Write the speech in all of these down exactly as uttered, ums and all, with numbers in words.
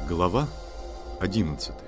Глава одиннадцатая.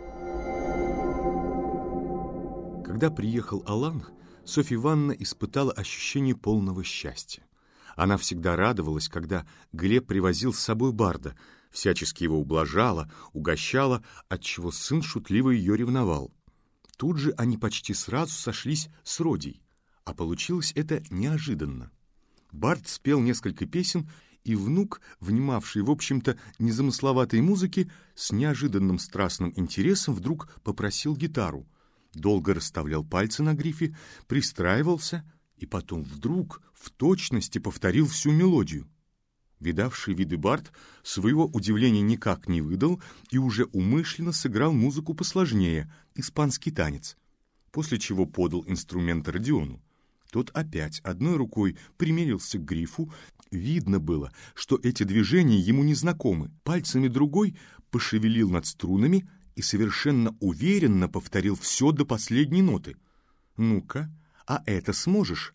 Когда приехал Алан, Софья Ивановна испытала ощущение полного счастья. Она всегда радовалась, когда Глеб привозил с собой барда, всячески его ублажала, угощала, отчего сын шутливо ее ревновал. Тут же они почти сразу сошлись с Родей, а получилось это неожиданно. Бард спел несколько песен, и внук, внимавший, в общем-то, незамысловатой музыке, с неожиданным страстным интересом вдруг попросил гитару, долго расставлял пальцы на грифе, пристраивался и потом вдруг в точности повторил всю мелодию. Видавший виды бард своего удивления никак не выдал и уже умышленно сыграл музыку посложнее, испанский танец, после чего подал инструмент Родиону. Тот опять одной рукой примерился к грифу. Видно было, что эти движения ему незнакомы. Пальцами другой пошевелил над струнами и совершенно уверенно повторил все до последней ноты. «Ну-ка, а это сможешь?»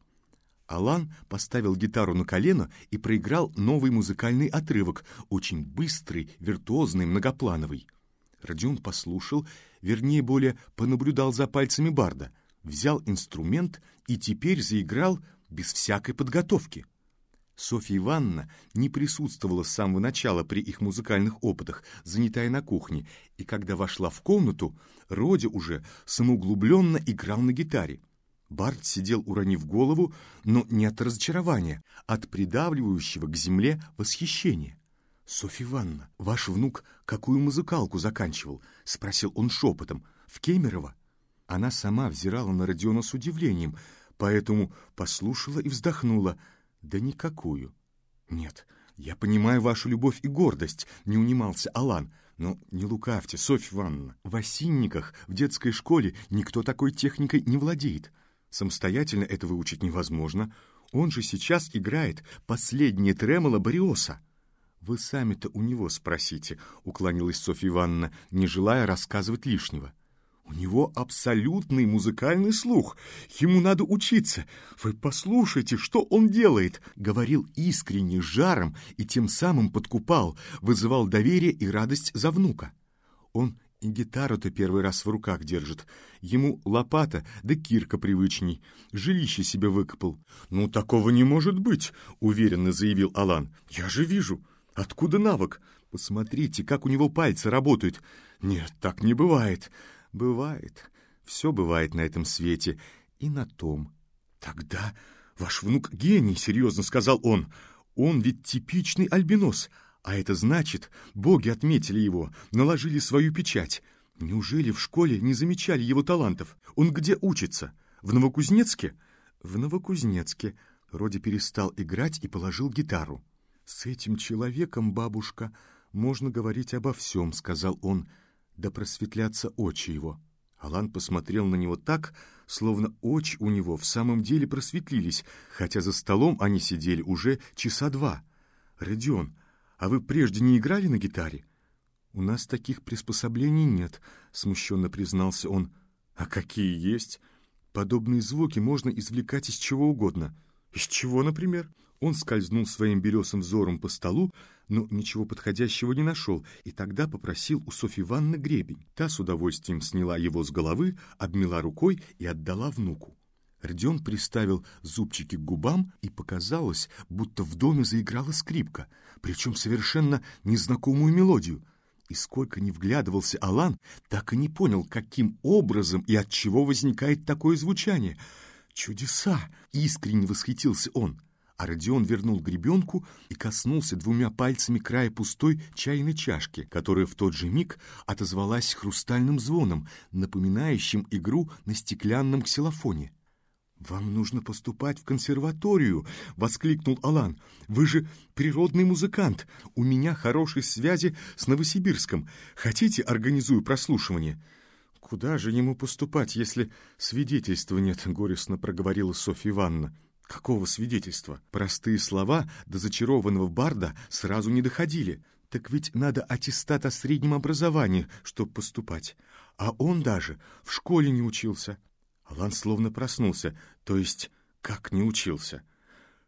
Алан поставил гитару на колено и проиграл новый музыкальный отрывок, очень быстрый, виртуозный, многоплановый. Родион послушал, вернее, более понаблюдал за пальцами барда, взял инструмент и теперь заиграл без всякой подготовки. Софья Ивановна не присутствовала с самого начала при их музыкальных опытах, занятая на кухне, и когда вошла в комнату, Родя уже самоуглубленно играл на гитаре. Бард сидел, уронив голову, но не от разочарования, а от придавливающего к земле восхищения. «Софья Ивановна, ваш внук какую музыкалку заканчивал?» — спросил он шепотом. «В Кемерово?» Она сама взирала на Родиона с удивлением, поэтому послушала и вздохнула. «Да никакую». «Нет, я понимаю вашу любовь и гордость», — не унимался Алан. «Но не лукавьте, Софья Ивановна. В Осинниках, в детской школе, никто такой техникой не владеет. Самостоятельно это выучить невозможно. Он же сейчас играет последнее тремоло Бариоса». «Вы сами-то у него спросите», — уклонилась Софья Ивановна, не желая рассказывать лишнего. «У него абсолютный музыкальный слух. Ему надо учиться. Вы послушайте, что он делает!» Говорил искренне, с жаром, и тем самым подкупал, вызывал доверие и радость за внука. Он и гитару-то первый раз в руках держит. Ему лопата да кирка привычней. Жилище себе выкопал. «Ну, такого не может быть», — уверенно заявил Алан. «Я же вижу. Откуда навык? Посмотрите, как у него пальцы работают. Нет, так не бывает». «Бывает. Все бывает на этом свете. И на том». «Тогда ваш внук гений», — серьезно сказал он. «Он ведь типичный альбинос. А это значит, боги отметили его, наложили свою печать. Неужели в школе не замечали его талантов? Он где учится? В Новокузнецке?» «В Новокузнецке». Родя перестал играть и положил гитару. «С этим человеком, бабушка, можно говорить обо всем», — сказал он. «Да просветлятся очи его». Алан посмотрел на него так, словно очи у него в самом деле просветлились, хотя за столом они сидели уже часа два. «Родион, а вы прежде не играли на гитаре?» «У нас таких приспособлений нет», — смущенно признался он. «А какие есть? Подобные звуки можно извлекать из чего угодно». «Из чего, например?» Он скользнул своим белесым взором по столу, но ничего подходящего не нашел, и тогда попросил у Софьи Ивановны гребень. Та с удовольствием сняла его с головы, обмела рукой и отдала внуку. Родион приставил зубчики к губам, и показалось, будто в доме заиграла скрипка, причем совершенно незнакомую мелодию. И сколько ни вглядывался Алан, так и не понял, каким образом и от чего возникает такое звучание. «Чудеса!» — искренне восхитился он. А Родион вернул гребенку и коснулся двумя пальцами края пустой чайной чашки, которая в тот же миг отозвалась хрустальным звоном, напоминающим игру на стеклянном ксилофоне. «Вам нужно поступать в консерваторию!» — воскликнул Алан. «Вы же природный музыкант. У меня хорошие связи с Новосибирском. Хотите, организую прослушивание?» «Куда же ему поступать, если свидетельства нет?» — горестно проговорила Софья Ивановна. «Какого свидетельства?» Простые слова до зачарованного барда сразу не доходили. «Так ведь надо аттестат о среднем образовании, чтобы поступать. А он даже в школе не учился». Алан словно проснулся. «То есть как не учился?»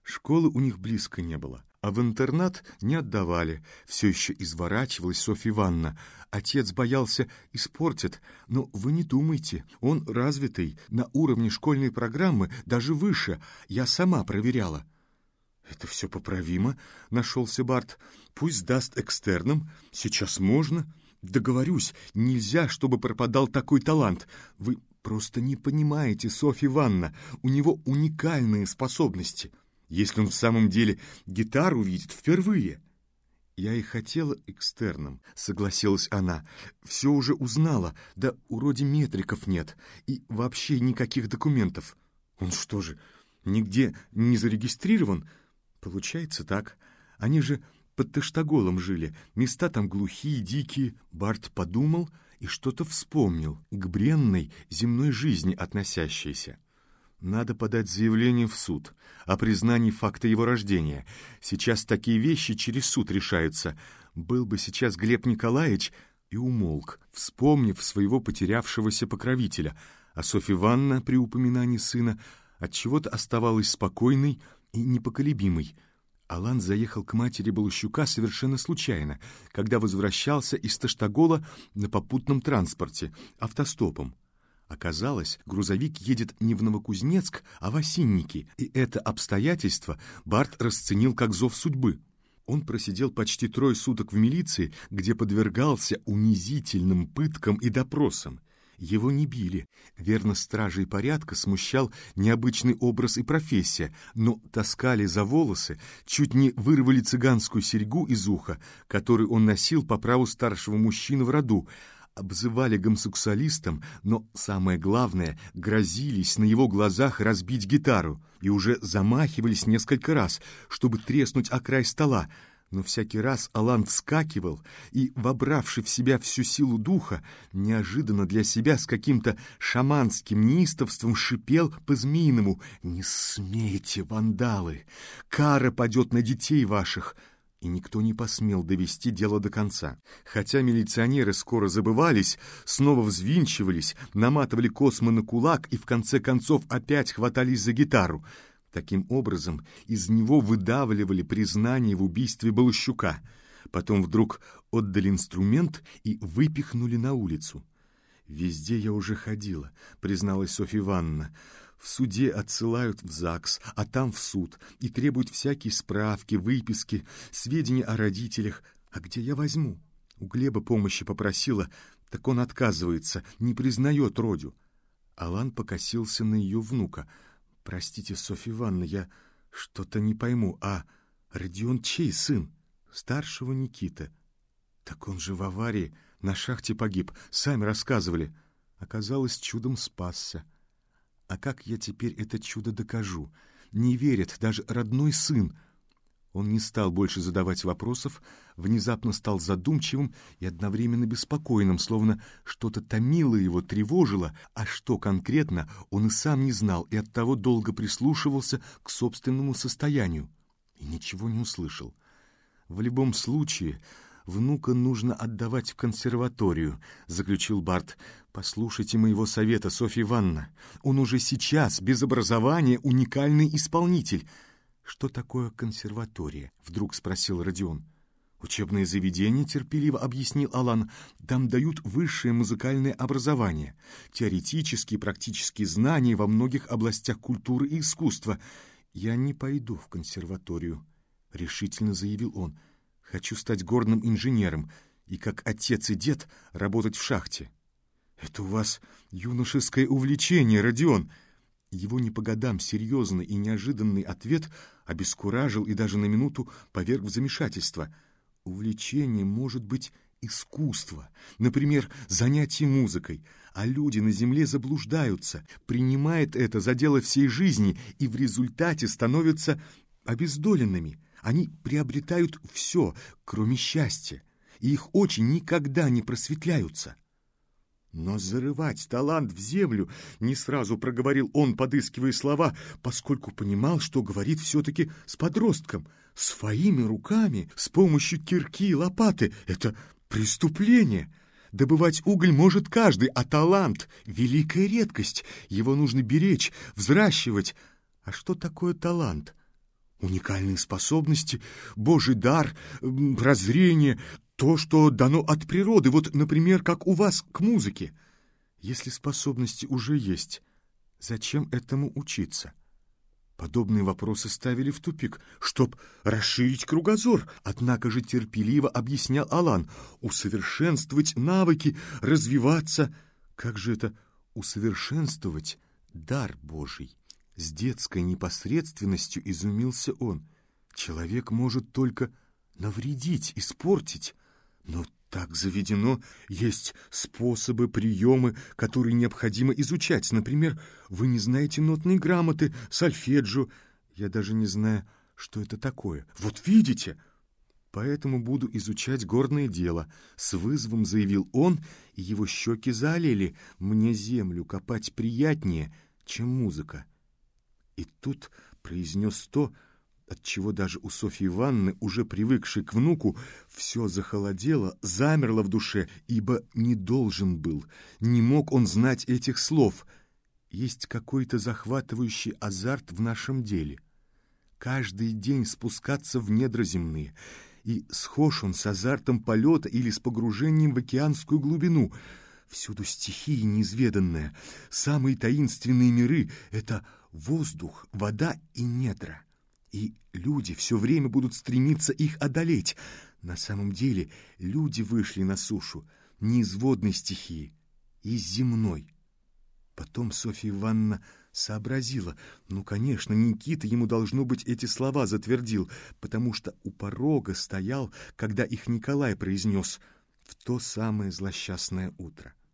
Школы у них близко не было, а в интернат не отдавали. Все еще изворачивалась Софья Ивановна. Отец боялся испортит, но вы не думайте, он развитый, на уровне школьной программы, даже выше, я сама проверяла. «Это все поправимо», — нашелся Барт. «Пусть сдаст экстерном, сейчас можно. Договорюсь, нельзя, чтобы пропадал такой талант. Вы просто не понимаете, Софья Ивановна, у него уникальные способности. Если он в самом деле гитару видит впервые». «Я и хотела экстерном», — согласилась она. «Все уже узнала, да вроде метриков нет, и вообще никаких документов. Он что же, нигде не зарегистрирован?» «Получается так. Они же под Таштаголом жили, места там глухие, дикие». Барт подумал и что-то вспомнил, к бренной земной жизни относящейся. «Надо подать заявление в суд о признании факта его рождения. Сейчас такие вещи через суд решаются. Был бы сейчас Глеб Николаевич...» И умолк, вспомнив своего потерявшегося покровителя. А Софья Ивановна при упоминании сына отчего-то оставалась спокойной и непоколебимой. Алан заехал к матери Балущука совершенно случайно, когда возвращался из Таштагола на попутном транспорте, автостопом. Оказалось, грузовик едет не в Новокузнецк, а в Осинники, и это обстоятельство Барт расценил как зов судьбы. Он просидел почти трое суток в милиции, где подвергался унизительным пыткам и допросам. Его не били. Верно, стражей порядка смущал необычный образ и профессия, но таскали за волосы, чуть не вырвали цыганскую серьгу из уха, которую он носил по праву старшего мужчины в роду, обзывали гомосексуалистом, но, самое главное, грозились на его глазах разбить гитару и уже замахивались несколько раз, чтобы треснуть о край стола. Но всякий раз Алан вскакивал и, вобравший в себя всю силу духа, неожиданно для себя с каким-то шаманским неистовством шипел по-змеиному: «Не смейте, вандалы! Кара падет на детей ваших!» И никто не посмел довести дело до конца. Хотя милиционеры скоро забывались, снова взвинчивались, наматывали космы на кулак и в конце концов опять хватались за гитару. Таким образом, из него выдавливали признание в убийстве Балущука. Потом вдруг отдали инструмент и выпихнули на улицу. «Везде я уже ходила», — призналась Софья Ивановна. «В суде отсылают в ЗАГС, а там в суд, и требуют всякие справки, выписки, сведения о родителях. А где я возьму? У Глеба помощи попросила, так он отказывается, не признает родю». Алан покосился на ее внука. «Простите, Софья Ивановна, я что-то не пойму. А Родион чей сын?» «Старшего Никиты». «Так он же в аварии, на шахте погиб, сами рассказывали». Оказалось, чудом спасся. «А как я теперь это чудо докажу? Не верит даже родной сын». Он не стал больше задавать вопросов, внезапно стал задумчивым и одновременно беспокойным, словно что-то томило его, тревожило, а что конкретно, он и сам не знал, и оттого долго прислушивался к собственному состоянию. И ничего не услышал. «В любом случае, внука нужно отдавать в консерваторию», — заключил Барт. «Послушайте моего совета, Софья Ивановна. Он уже сейчас, без образования, уникальный исполнитель». «Что такое консерватория?» — вдруг спросил Родион. «Учебное заведение», — терпеливо объяснил Алан. «Там дают высшее музыкальное образование, теоретические и практические знания во многих областях культуры и искусства». «Я не пойду в консерваторию», — решительно заявил он. «Хочу стать горным инженером и, как отец и дед, работать в шахте». «Это у вас юношеское увлечение, Родион!» Его не по годам серьезный и неожиданный ответ обескуражил и даже на минуту поверг в замешательство. Увлечение может быть искусство, например, занятие музыкой, а люди на земле заблуждаются, принимают это за дело всей жизни и в результате становятся обездоленными. Они приобретают все, кроме счастья, и их очи никогда не просветляются. «Но зарывать талант в землю», — не сразу проговорил он, подыскивая слова, поскольку понимал, что говорит все-таки с подростком. «Своими руками, с помощью кирки и лопаты — это преступление. Добывать уголь может каждый, а талант — великая редкость. Его нужно беречь, взращивать. А что такое талант?» Уникальные способности, Божий дар, прозрение, то, что дано от природы, вот, например, как у вас к музыке. Если способности уже есть, зачем этому учиться? Подобные вопросы ставили в тупик, чтоб расширить кругозор. Однако же терпеливо объяснял Алан: усовершенствовать навыки, развиваться. Как же это усовершенствовать дар Божий? С детской непосредственностью изумился он. Человек может только навредить, испортить, но так заведено, есть способы, приемы, которые необходимо изучать. Например, вы не знаете нотной грамоты, сольфеджио. Я даже не знаю, что это такое. Вот видите? Поэтому буду изучать горное дело. С вызовом заявил он, и его щеки заолели. Мне землю копать приятнее, чем музыка. И тут произнес то, отчего даже у Софьи Ивановны, уже привыкшей к внуку, все захолодело, замерло в душе, ибо не должен был, не мог он знать этих слов. Есть какой-то захватывающий азарт в нашем деле. Каждый день спускаться в недра земные, и схож он с азартом полета или с погружением в океанскую глубину. Всюду стихии неизведанная, самые таинственные миры — это воздух, вода и недра. И люди все время будут стремиться их одолеть. На самом деле люди вышли на сушу не из водной стихии, из земной. Потом Софья Ивановна сообразила. Ну, конечно, Никита ему, должно быть, эти слова затвердил, потому что у порога стоял, когда их Николай произнес в то самое злосчастное утро.